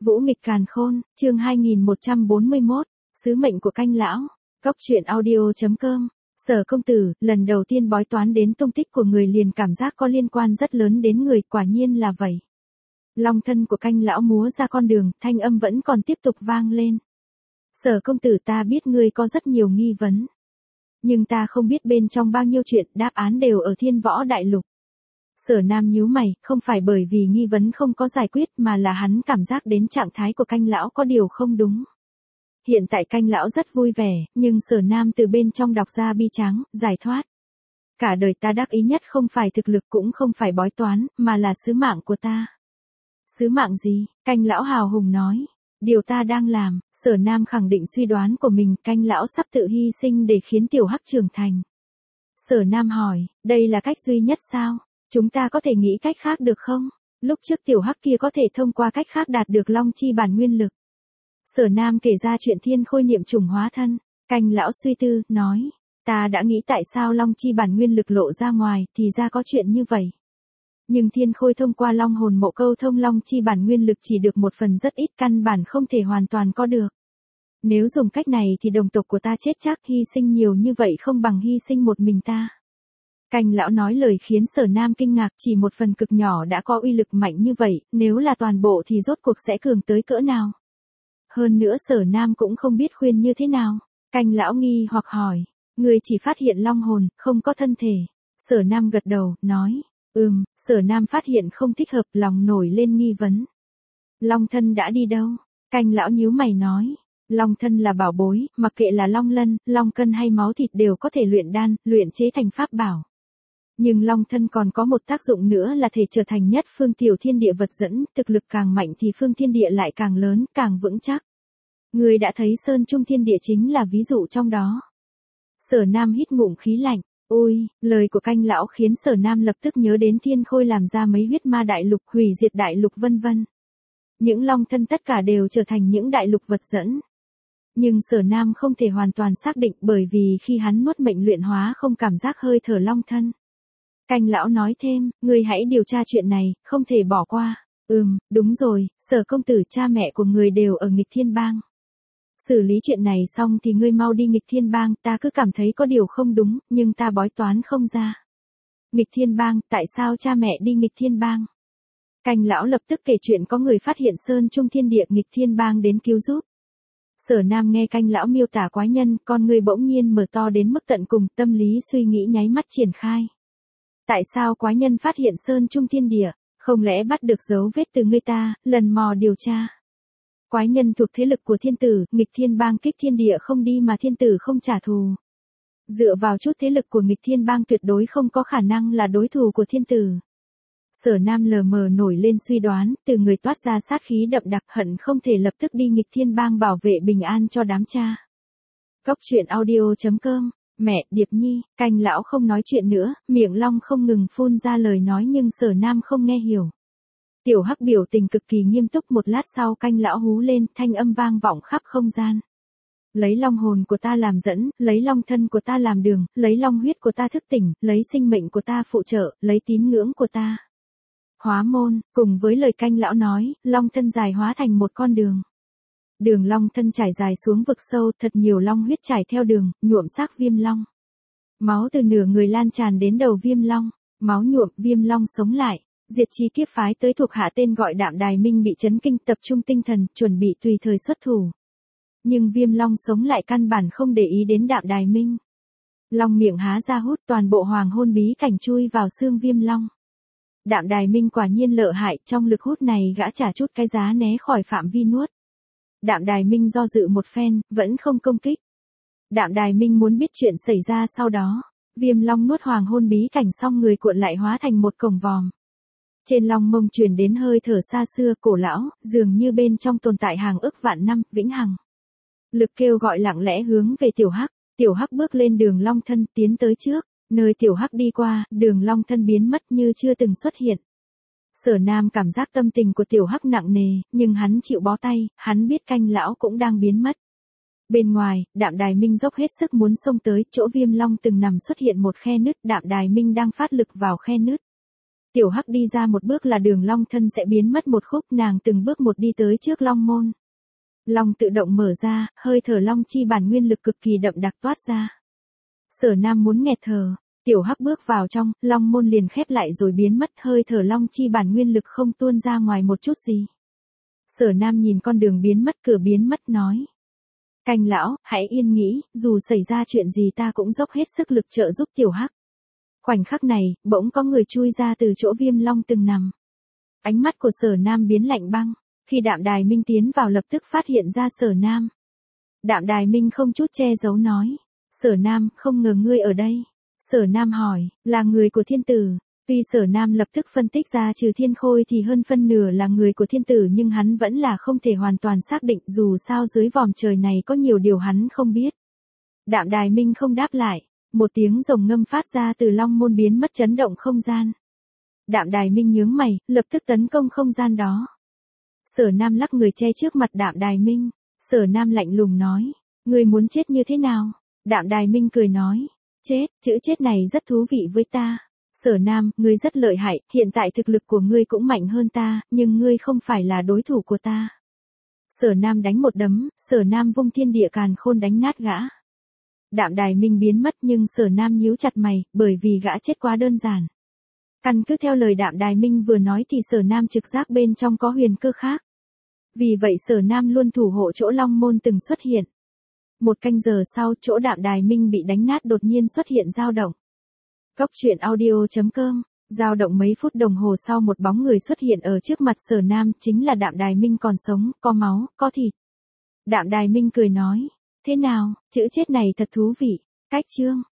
Vũ nghịch càn khôn, chương 2141, sứ mệnh của canh lão. Cốc truyện audio.com. Sở công tử, lần đầu tiên bói toán đến tung tích của người liền cảm giác có liên quan rất lớn đến người, quả nhiên là vậy. Long thân của canh lão múa ra con đường, thanh âm vẫn còn tiếp tục vang lên. Sở công tử, ta biết ngươi có rất nhiều nghi vấn. Nhưng ta không biết bên trong bao nhiêu chuyện, đáp án đều ở Thiên Võ Đại Lục. Sở Nam nhíu mày, không phải bởi vì nghi vấn không có giải quyết mà là hắn cảm giác đến trạng thái của canh lão có điều không đúng. Hiện tại canh lão rất vui vẻ, nhưng Sở Nam từ bên trong đọc ra bi tráng, giải thoát. Cả đời ta đắc ý nhất không phải thực lực cũng không phải bói toán, mà là sứ mạng của ta. Sứ mạng gì? Canh lão hào hùng nói. Điều ta đang làm. Sở Nam khẳng định suy đoán của mình, canh lão sắp tự hy sinh để khiến tiểu hắc trưởng thành. Sở Nam hỏi, đây là cách duy nhất sao? Chúng ta có thể nghĩ cách khác được không? Lúc trước tiểu hắc kia có thể thông qua cách khác đạt được long chi bản nguyên lực. Sở Nam kể ra chuyện thiên khôi niệm trùng hóa thân. Canh lão suy tư, nói, ta đã nghĩ tại sao long chi bản nguyên lực lộ ra ngoài, thì ra có chuyện như vậy. Nhưng thiên khôi thông qua long hồn mộ câu thông long chi bản nguyên lực chỉ được một phần rất ít, căn bản không thể hoàn toàn có được. Nếu dùng cách này thì đồng tộc của ta chết chắc, hy sinh nhiều như vậy không bằng hy sinh một mình ta. Canh lão nói lời khiến Sở Nam kinh ngạc, chỉ một phần cực nhỏ đã có uy lực mạnh như vậy, nếu là toàn bộ thì rốt cuộc sẽ cường tới cỡ nào. Hơn nữa Sở Nam cũng không biết khuyên như thế nào. Canh lão nghi hoặc hỏi, người chỉ phát hiện long hồn, không có thân thể. Sở Nam gật đầu, nói, Sở Nam phát hiện không thích hợp, lòng nổi lên nghi vấn. Long thân đã đi đâu? Canh lão nhíu mày nói, long thân là bảo bối, mặc kệ là long lân, long cân hay máu thịt đều có thể luyện đan, luyện chế thành pháp bảo. Nhưng long thân còn có một tác dụng nữa là thể trở thành nhất phương tiểu thiên địa vật dẫn, thực lực càng mạnh thì phương thiên địa lại càng lớn, càng vững chắc. Người đã thấy Sơn Trung Thiên Địa chính là ví dụ trong đó. Sở Nam hít ngụm khí lạnh, ôi, lời của canh lão khiến Sở Nam lập tức nhớ đến thiên khôi làm ra mấy huyết ma đại lục, hủy diệt đại lục vân vân. Những long thân tất cả đều trở thành những đại lục vật dẫn. Nhưng Sở Nam không thể hoàn toàn xác định bởi vì khi hắn nuốt mệnh luyện hóa không cảm giác hơi thở long thân. Canh lão nói thêm, người hãy điều tra chuyện này, không thể bỏ qua. Đúng rồi, Sở công tử, cha mẹ của người đều ở nghịch thiên bang. Xử lý chuyện này xong thì ngươi mau đi nghịch thiên bang, ta cứ cảm thấy có điều không đúng, nhưng ta bói toán không ra. Nghịch thiên bang, tại sao cha mẹ đi nghịch thiên bang? Canh lão lập tức kể chuyện có người phát hiện Sơn Trung Thiên Địa, nghịch thiên bang đến cứu giúp. Sở Nam nghe canh lão miêu tả quái nhân, con người bỗng nhiên mở to đến mức tận cùng, tâm lý suy nghĩ nháy mắt triển khai. Tại sao quái nhân phát hiện Sơn Trung Thiên Địa, không lẽ bắt được dấu vết từ người ta, lần mò điều tra. Quái nhân thuộc thế lực của thiên tử, nghịch thiên bang kích thiên địa không đi mà thiên tử không trả thù. Dựa vào chút thế lực của nghịch thiên bang tuyệt đối không có khả năng là đối thủ của thiên tử. Sở Nam lờ mờ nổi lên suy đoán, từ người toát ra sát khí đậm đặc, hận không thể lập tức đi nghịch thiên bang bảo vệ bình an cho đám cha. Cốc truyện audio.com. Mẹ, Điệp Nhi, canh lão không nói chuyện nữa, miệng long không ngừng phun ra lời nói nhưng Sở Nam không nghe hiểu. Tiểu hắc biểu tình cực kỳ nghiêm túc, một lát sau canh lão hú lên, thanh âm vang vọng khắp không gian. Lấy long hồn của ta làm dẫn, lấy long thân của ta làm đường, lấy long huyết của ta thức tỉnh, lấy sinh mệnh của ta phụ trợ, lấy tín ngưỡng của ta hóa môn. Cùng với lời canh lão nói, long thân dài hóa thành một con đường. Đường long thân trải dài xuống vực sâu, thật nhiều long huyết trải theo đường, nhuộm xác viêm long. Máu từ nửa người lan tràn đến đầu viêm long, máu nhuộm, viêm long sống lại. Diệt chi kiếp phái tới thuộc hạ tên gọi Đạm Đài Minh bị chấn kinh, tập trung tinh thần, chuẩn bị tùy thời xuất thủ. Nhưng viêm long sống lại căn bản không để ý đến Đạm Đài Minh. Long miệng há ra hút toàn bộ hoàng hôn bí cảnh chui vào xương viêm long. Đạm Đài Minh quả nhiên lợi hại, trong lực hút này gã trả chút cái giá né khỏi phạm vi nuốt. Đạm Đài Minh do dự một phen, vẫn không công kích. Đạm Đài Minh muốn biết chuyện xảy ra sau đó. Viêm long nuốt hoàng hôn bí cảnh xong người cuộn lại hóa thành một cổng vòm. Trên long mông truyền đến hơi thở xa xưa, cổ lão, dường như bên trong tồn tại hàng ức vạn năm, vĩnh hằng. Lực kêu gọi lặng lẽ hướng về tiểu hắc bước lên đường long thân, tiến tới trước, nơi tiểu hắc đi qua, đường long thân biến mất như chưa từng xuất hiện. Sở Nam cảm giác tâm tình của tiểu hắc nặng nề, nhưng hắn chịu bó tay, hắn biết canh lão cũng đang biến mất. Bên ngoài, Đạm Đài Minh dốc hết sức muốn xông tới, chỗ viêm long từng nằm xuất hiện một khe nứt, Đạm Đài Minh đang phát lực vào khe nứt. Tiểu Hắc đi ra một bước là đường long thân sẽ biến mất một khúc, nàng từng bước một đi tới trước long môn. Long tự động mở ra, hơi thở long chi bản nguyên lực cực kỳ đậm đặc toát ra. Sở Nam muốn nghẹt thở, Tiểu Hắc bước vào trong, long môn liền khép lại rồi biến mất, hơi thở long chi bản nguyên lực không tuôn ra ngoài một chút gì. Sở Nam nhìn con đường biến mất, cửa biến mất nói. Canh lão, hãy yên nghĩ, dù xảy ra chuyện gì ta cũng dốc hết sức lực trợ giúp Tiểu Hắc. Khoảnh khắc này, bỗng có người chui ra từ chỗ Viêm Long từng nằm. Ánh mắt của Sở Nam biến lạnh băng, khi Đạm Đài Minh tiến vào lập tức phát hiện ra Sở Nam. Đạm Đài Minh không chút che giấu nói, Sở Nam, không ngờ ngươi ở đây. Sở Nam hỏi, là người của thiên tử. Tuy Sở Nam lập tức phân tích ra trừ Thiên Khôi thì hơn phân nửa là người của thiên tử, nhưng hắn vẫn là không thể hoàn toàn xác định, dù sao dưới vòm trời này có nhiều điều hắn không biết. Đạm Đài Minh không đáp lại, một tiếng rồng ngâm phát ra từ long môn biến mất chấn động không gian. Đạm Đài Minh nhướng mày, lập tức tấn công không gian đó. Sở Nam lắc người che trước mặt Đạm Đài Minh. Sở Nam lạnh lùng nói, ngươi muốn chết như thế nào? Đạm Đài Minh cười nói, chết, chữ chết này rất thú vị với ta. Sở Nam, ngươi rất lợi hại, hiện tại thực lực của ngươi cũng mạnh hơn ta, nhưng ngươi không phải là đối thủ của ta. Sở Nam đánh một đấm, Sở Nam vung thiên địa càn khôn đánh nát gã. Đạm Đài Minh biến mất nhưng Sở Nam nhíu chặt mày, bởi vì gã chết quá đơn giản. Căn cứ theo lời Đạm Đài Minh vừa nói thì Sở Nam trực giác bên trong có huyền cơ khác. Vì vậy Sở Nam luôn thủ hộ chỗ long môn từng xuất hiện. Một canh giờ sau, chỗ Đạm Đài Minh bị đánh nát đột nhiên xuất hiện dao động. Cốc truyện audio.com, dao động mấy phút đồng hồ sau một bóng người xuất hiện ở trước mặt Sở Nam, chính là Đạm Đài Minh còn sống, có máu, có thịt. Đạm Đài Minh cười nói, thế nào, chữ chết này thật thú vị. Cách chương